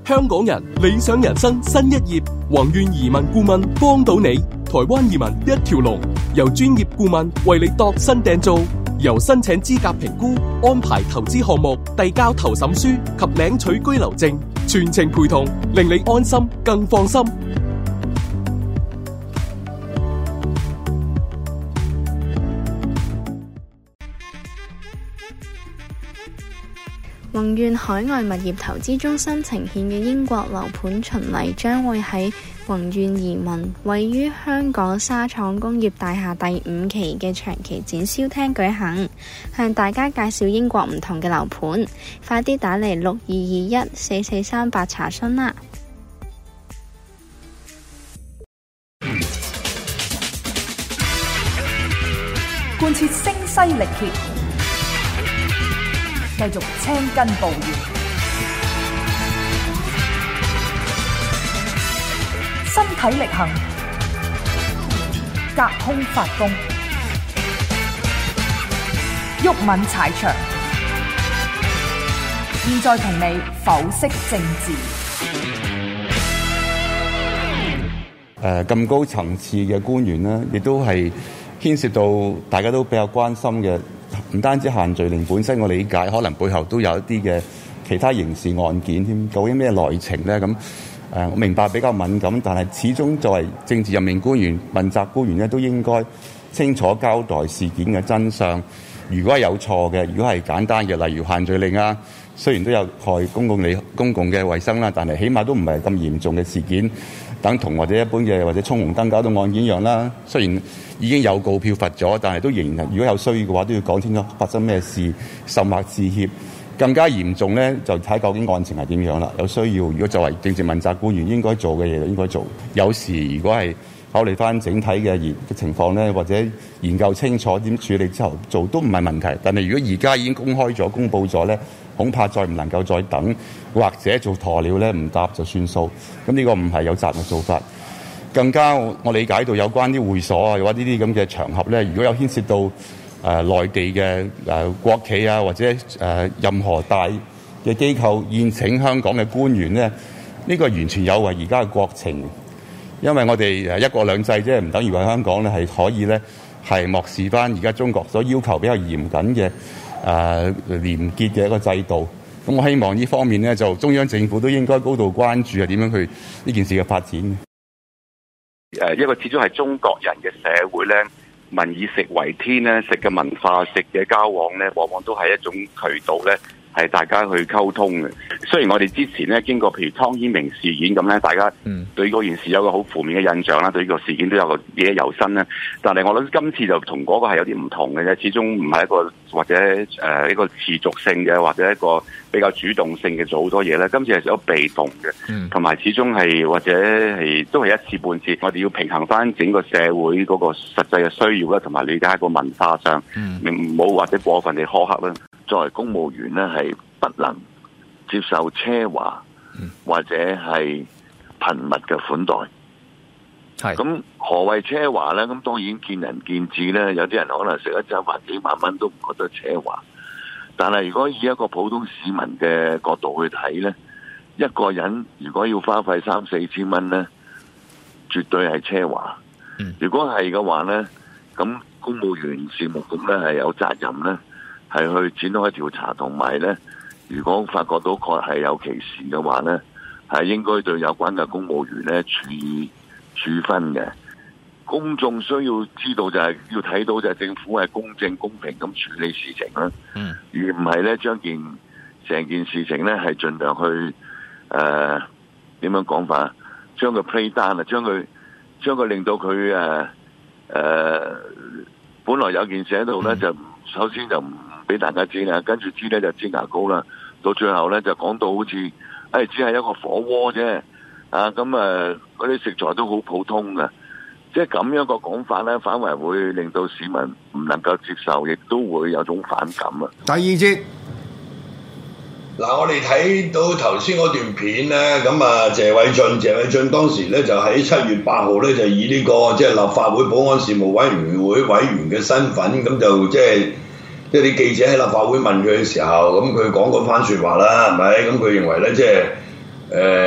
香港人理想人生新一頁，宏願移民顧問幫到你，台灣移民一條龍，由專業顧問為你度身訂造，由申請資格評估、安排投資項目、遞交投審書及領取居留證，全程陪同，令你安心更放心。 宏願海外物業投資中心呈獻嘅英國樓盤巡禮將會喺宏願移民位於香港沙廠工業大廈第5期嘅長期展銷廳舉行，向大家介紹英國唔同嘅樓盤，快啲打嚟62214438查詢啦！ 貫徹聲嘶力竭，繼續青筋暴現，身體力行，隔空發功，毓民踩場。現在同你剖析政治。 咁高層次嘅官員呢，亦都係牽涉到大家都比較關心嘅。唔單止限聚令本身，我理解可能背後都有一啲嘅其他刑事案件添。究竟咩內情咧？咁我明白比較敏感，但係始終作為政治任命官員、問責官員咧，都應該清楚交代事件嘅真相。如果係有錯嘅，如果係簡單嘅，例如限聚令啊，雖然都有害公共嘅衛生啦，但係起碼都唔係咁嚴重嘅事件，等同或者一般嘅或者衝紅燈搞到案件一樣啦。雖然已經有告票罰咗，但係都仍然如果有需要嘅話，都要講清楚發生咩事，甚或致歉。更加嚴重咧，就睇究竟案情係點樣啦。有需要，如果作為政治問責官員應該做嘅嘢就應該做。有時如果係考慮翻整體嘅情況咧，或者研究清楚點處理之後做都唔係問題。但係如果而家已經公開咗、公佈咗咧，恐怕再唔能夠再等，或者做鴕鳥咧唔答就算數。咁呢個唔係有責任嘅做法。更加我理解到有關啲會所啊，或者呢啲咁嘅場合咧，如果有牽涉到內地嘅國企啊，或者任何大嘅機構宴請香港嘅官員咧，呢個完全有違而家嘅國情。因為我哋一國兩制啫，唔等於話香港咧係可以咧係漠視翻而家中國所要求比較嚴謹嘅廉潔嘅一個制度。咁我希望呢方面咧，就中央政府都應該高度關注係點樣去呢件事嘅發展。 一個始終係中國人嘅社會咧，民以食為天咧，食嘅文化、食嘅交往咧，往往都係一種渠道咧，係大家去溝通嘅。雖然我哋之前咧經過譬如湯顯明事件咁咧，大家對嗰件事有個好負面嘅印象啦，對呢個事件都有個記憶猶新啦。但係我諗今次就同嗰個係有啲唔同嘅啫，始終唔係一個或者一個持續性嘅，或者一個比較主動性嘅做好多嘢咧。今次係有被動嘅，同埋始終係或者係都係一次半次。我哋要平衡翻整個社會嗰個實際嘅需要啦，同埋理解個文化上，唔好或者過分地苛刻啦。作為公務員咧，係不能接受奢華或者係頻密嘅款待。咁何謂奢華咧？咁當然見仁見智咧。有啲人可能食一餐飯幾萬蚊都唔覺得奢華，但係如果以一個普通市民嘅角度去睇咧，一個人如果要花費3-4千蚊咧，絕對係奢華。如果係嘅話咧，咁公務員事務局咧係有責任咧，係去展開調查，同埋咧，如果發覺到確係有歧視嘅話咧，係應該對有關嘅公務員咧處分嘅。公眾需要知道就係要睇到就係政府係公正公平咁處理事情啦，而唔係咧將成件事情咧係盡量去點樣講法，將佢 play down 啊，將佢令到佢本來有件事喺度咧，就首先就唔俾大家知啦，跟住知咧就擠牙膏啦，到最後咧就講到好似只係一個火鍋啫，嗰啲食材都好普通嘅，即係咁樣個講法咧，反為會令到市民唔能夠接受，亦都會有種反感啊。 第二節。 嗱，我哋睇到頭先嗰段片咧，咁啊謝偉俊當時咧就喺7月8號咧就以呢個即係立法會保安事務委員會委員嘅身份，咁就即係啲記者喺立法會問佢嘅時候，咁佢講嗰番説話啦，係咪？咁佢認為咧即係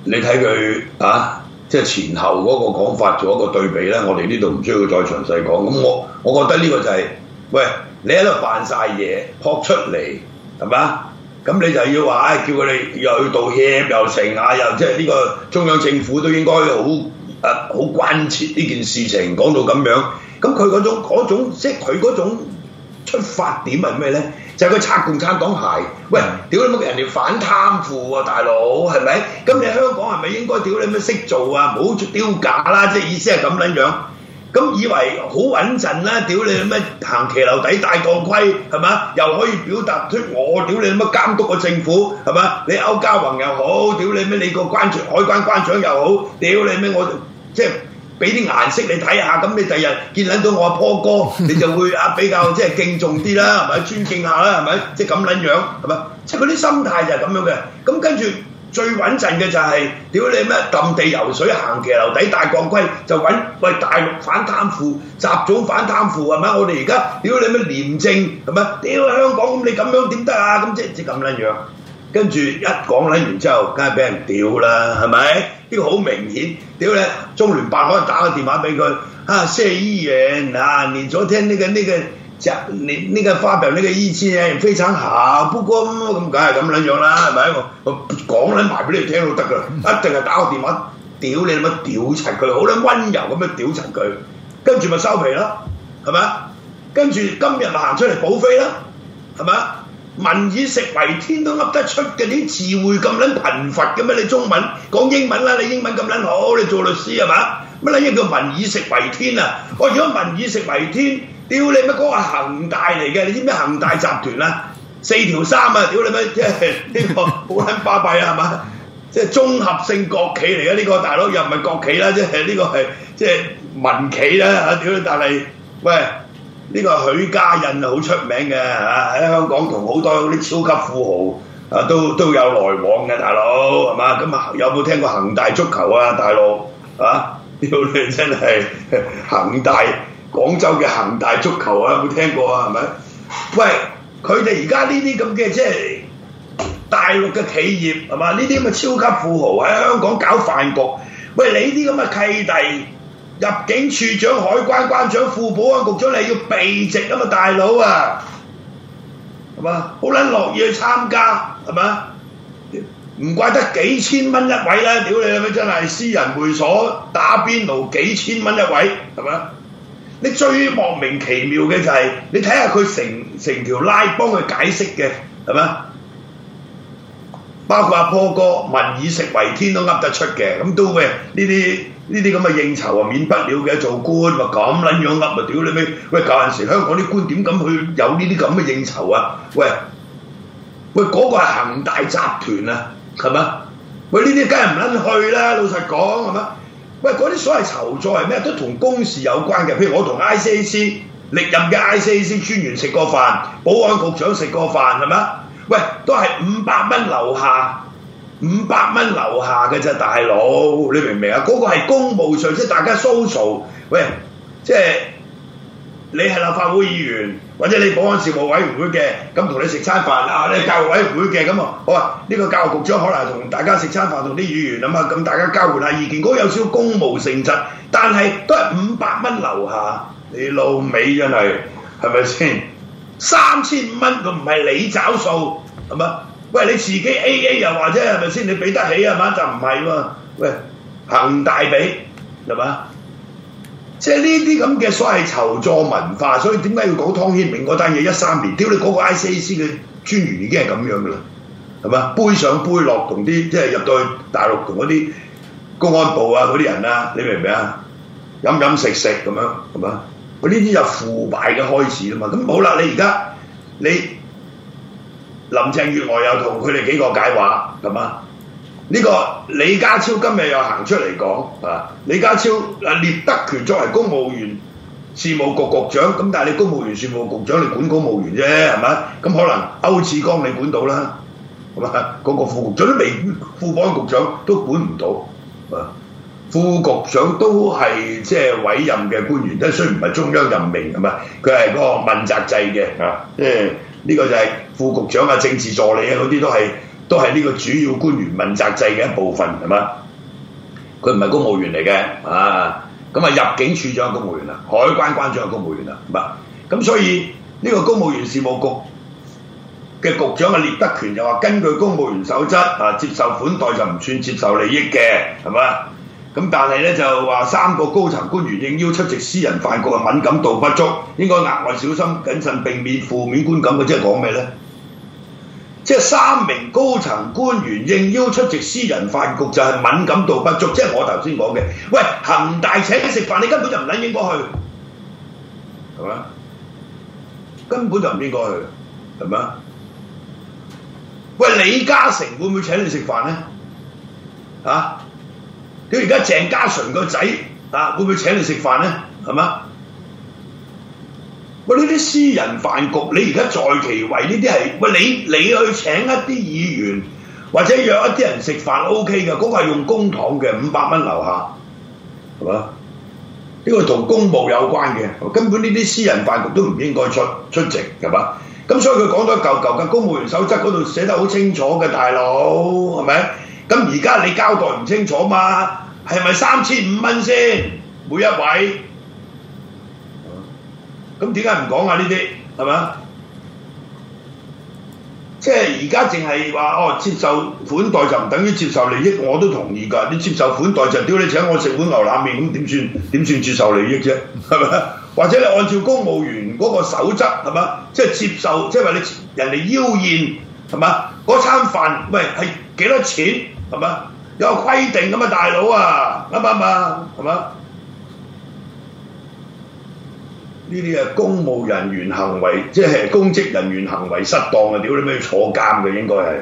你睇佢即係前後嗰個講法做一個對比咧，我哋呢度唔需要再詳細講。咁我覺得呢個就係、喂，你喺度扮晒嘢，撲出嚟係嘛？咁你就要話，叫佢哋又要道歉又成又即係呢個中央政府都應該好關切呢件事情，講到咁樣。咁佢嗰種即係佢嗰種出發點係咩咧？就係佢擦共產黨鞋。喂，屌你乜人哋反貪腐啊，大佬係咪？咁你香港係咪應該屌你乜識做啊？唔好丟架啦，即係意思係咁樣。咁以為好穩陣啦，屌你乜行騎樓底戴鋼盔係嘛？又可以表達出我屌你乜監督個政府係嘛？你歐家宏又好，屌你乜你個海關關長又好，屌你乜我即係俾啲顏色你睇下，咁你第日見撚到我阿坡哥，你就會比較即係敬重啲啦，係咪？尊敬下啦，係咪？即係咁撚樣係咪？即係嗰啲心態就係咁樣嘅。咁跟住最穩陣嘅就係屌你咩揼地游水行騎樓底戴鋼盔，就揾喂大陸反貪腐，習總反貪腐係咪？我哋而家屌你咩廉政係咪？屌香港咁你咁樣點得啊？咁即係咁撚樣。跟住一講撚完之後，梗係俾人屌啦，係咪？呢個好明顯，屌你！中聯辦可以打個電話俾佢，謝議員你昨天那個發表那個意見非常好，不過咁梗係咁撚樣啦，係咪？我講撚埋俾你聽都得噶啦，一定係打個電話屌你乜屌柒佢，好撚溫柔咁樣屌柒佢，跟住咪收皮啦，係咪？跟住今日咪行出嚟補飛啦，係咪？民以食為天都噏得出嘅，啲詞彙咁撚貧乏嘅咩？你中文講英文啦，你英文咁撚好，你做律師係嘛？乜撚嘢叫民以食為天啊？我如果民以食為天，屌你乜嗰個恒大嚟嘅？你知唔知恒大集團啊？4條衫啊！屌你乜即係呢個好撚巴閉啊？係嘛？即係綜合性國企嚟嘅呢個大佬，又唔係國企啦，即係呢個係即係民企啦嚇！屌你，但係喂。呢個許家印好出名嘅喺香港同好多啲超級富豪都有來往嘅大佬係嘛？咁有冇聽過恒大足球啊大陸啊？屌你真係恒大廣州嘅恒大足球啊有冇聽過啊係咪？喂，佢哋而家呢啲咁嘅即係大陸嘅企業係嘛？呢啲咁嘅超級富豪喺香港搞飯局，喂你啲咁嘅契弟。入境處長、海關關長、副保安局長，你要避席啊嘛，大佬啊，係嘛？好撚樂意去參加，係嘛？唔怪得幾千蚊一位啦，屌你咪真係私人會所打邊爐幾千蚊一位，係嘛？你最莫名其妙嘅就係、你睇下佢成條拉幫佢解釋嘅，係嘛？包括阿坡哥民以食為天都噏得出嘅，咁都喂呢啲咁嘅應酬啊免不了嘅，做官咪咁撚樣噏咪屌你咩？喂舊陣時香港啲官點敢去有呢啲咁嘅應酬啊？喂嗰個係恒大集團啊，係嘛？喂呢啲梗係唔撚去啦，老實講係嘛？喂嗰啲所謂酬酢係咩？都同公事有關嘅，譬如我同 ICAC 歷任嘅 ICAC 專員食過飯，保安局長食過飯係嘛？喂都係500蚊樓下。500蚊樓下嘅啫，大佬，你明唔明啊？嗰個係公務上，即係大家 social。喂，即係你係立法會議員，或者你保安事務委員會嘅，咁同你食餐飯啊，你係教育委員會嘅，咁好啊，呢個教育局長可能同大家食餐飯，同啲議員啊嘛，咁大家交換下意見，嗰個有少少公務性質，但係都係500蚊樓下，你老味真係咪先？3500蚊佢唔係你找數係嘛？喂，你自己 AA 又或者係咪先？你俾得起係嘛？就唔係喎。喂，恒大俾係嘛？即係呢啲咁嘅所謂酬酢文化，所以點解要講湯顯明嗰單嘢13年？屌你嗰個 ICAC 嘅專員已經係咁樣噶啦，係嘛？杯上杯落同啲即係入到去大陸同嗰啲公安部啊嗰啲人啊，你明唔明啊？飲飲食食咁樣係嘛？呢啲就腐敗嘅開始啦嘛。咁好啦，你而家林鄭月娥又同佢哋幾個解話係嘛？呢個李家超今日又行出嚟講啊，李家超聶德權作為公務員事務局局長，咁但係你公務員事務局長你管公務員啫係咪？咁可能歐志剛你管到啦，係嘛？嗰個副局長都未，副保安局長都管唔到啊。副局長都係即係委任嘅官員，即係雖然唔係中央任命係咪？佢係嗰個問責制嘅啊，即係呢個就係副局長啊、政治助理啊嗰啲都係都係呢個主要官員問責制嘅一部分，係嘛？佢唔係公務員嚟嘅啊，咁啊入境處長係公務員啦，海關關長係公務員啦，係嘛？咁所以呢個公務員事務局嘅局長嘅聶德權就話，根據公務員守則啊，接受款待就唔算接受利益嘅，係嘛？咁但係咧就話3個高層官員應邀出席私人飯局嘅敏感度不足，應該額外小心謹慎，避免負面觀感。佢即係講咩咧？即係3名高層官員應邀出席私人飯局就係敏感度不足，即係我頭先講嘅。喂，恒大請你食飯，你根本就唔撚應該去，係嘛？根本就唔應該去，係嘛？喂，李嘉誠會唔會請你食飯咧？啊？屌而家鄭家純個仔啊，會唔會請你食飯咧？係嘛？喂，呢啲私人飯局，你而家在其位呢啲係，喂你去請一啲議員或者約一啲人食飯 OK 嘅，嗰個係用公帑嘅500蚊樓下，係嘛？呢個同公務有關嘅，根本呢啲私人飯局都唔應該出席，係嘛？咁所以佢講咗舊嘅公務員守則嗰度寫得好清楚嘅，大佬係咪？咁而家你交代唔清楚嘛？係咪3500蚊先每一位？咁點解唔講啊？呢啲係咪？即係而家淨係話接受款待就唔等於接受利益，我都同意㗎。你接受款待就屌你請我食碗牛腩麵，咁點算接受利益啫？係咪？或者你按照公務員嗰個守則係嘛？即係接受，即係話你人哋邀宴係嘛？嗰餐飯喂係幾多錢係嘛？有個規定咁啊，大佬啊，啱唔啱啊？係嘛？呢啲係公務人員行為，即係公職人員行為失當啊！屌你咩坐監嘅應該係。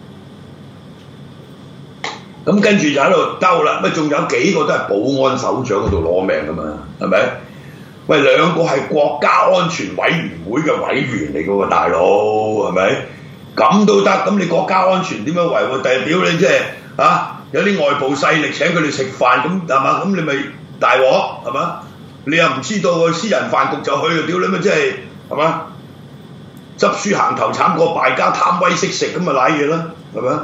咁跟住就喺度兜啦，乜仲有幾個都係保安首長嗰度攞命㗎嘛？係咪？喂，2個係國家安全委員會嘅委員嚟㗎喎，大佬係咪？咁都得，咁你國家安全點樣維護？第日屌你即係有啲外部勢力請佢哋食飯，咁係嘛？咁你咪大鑊係嘛？你又唔知道個私人飯局就去，屌你咪即係嘛？執輸行頭慘過敗家，貪威識食咁咪賴嘢啦，係咪？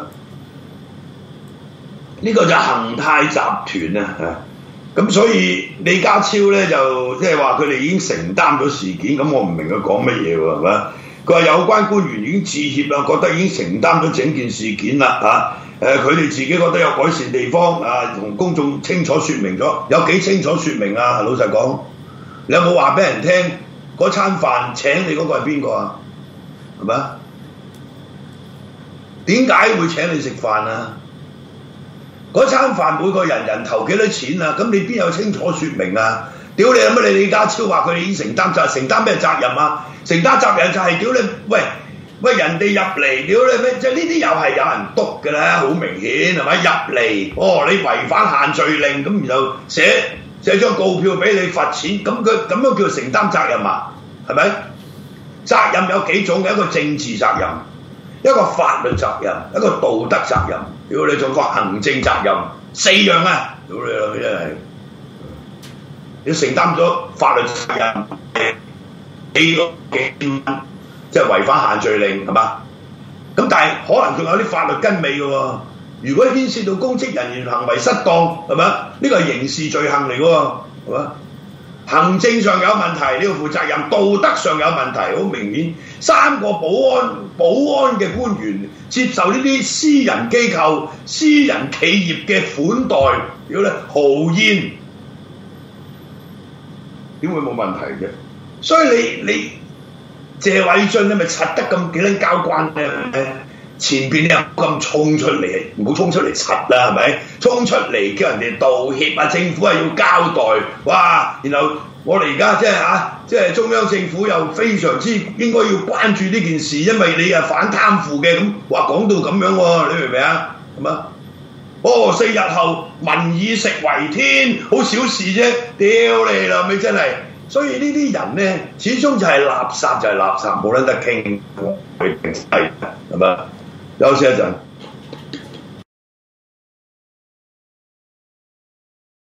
呢個就係恒泰集團啊！咁所以李家超咧就即係話佢哋已經承擔咗事件，咁我唔明佢講乜嘢喎，係咪？佢話有關官員已經致歉啦，覺得已經承擔咗整件事件啦佢哋自己覺得有改善地方同公眾清楚説明咗，有幾清楚説明啊？老實講，你有冇話俾人聽嗰餐飯請你嗰個係邊個啊？係咪？點解會請你食飯啊？嗰餐飯每個人頭幾多錢啊？咁你邊有清楚説明啊？屌你有乜？你李家超話佢哋已經承擔責，承擔咩責任啊？承擔責任就係屌你喂人哋入嚟，屌你咩？即係呢啲又係有人督㗎啦，好明顯係咪？入嚟你違反限聚令，咁然後寫張告票俾你罰錢，咁佢咁樣叫承擔責任啊？係咪？責任有幾種嘅，一個政治責任，一個法律責任，一個道德責任，屌你仲個行政責任，4樣啊！屌你老味真係，你承擔咗法律責任幾即係違反限聚令係嘛？咁但係可能仲有啲法律根尾嘅喎。如果牽涉到公職人員行為失當係咪？呢個係刑事罪行嚟嘅喎，係嘛？行政上有問題，你要負責任；道德上有問題，好明顯。3個保安嘅官員接受呢啲私人機構、私人企業嘅款待，屌咧豪宴，點會冇問題嘅？所以你謝偉俊你咪柒得咁幾撚交關咧？前邊你又咁衝出嚟，唔好衝出嚟柒啦，係咪？衝出嚟叫人哋道歉啊！政府係要交代，哇！然後我哋而家即係中央政府又非常之應該要關注呢件事，因為你係反貪腐嘅，咁話講到咁樣喎，你明唔明啊？係嘛？4日後民以食為天，好小事啫，屌你啦咪真係！所以呢啲人咧，始終就係垃圾，就係垃圾，冇撚得傾，係咪？休息一陣。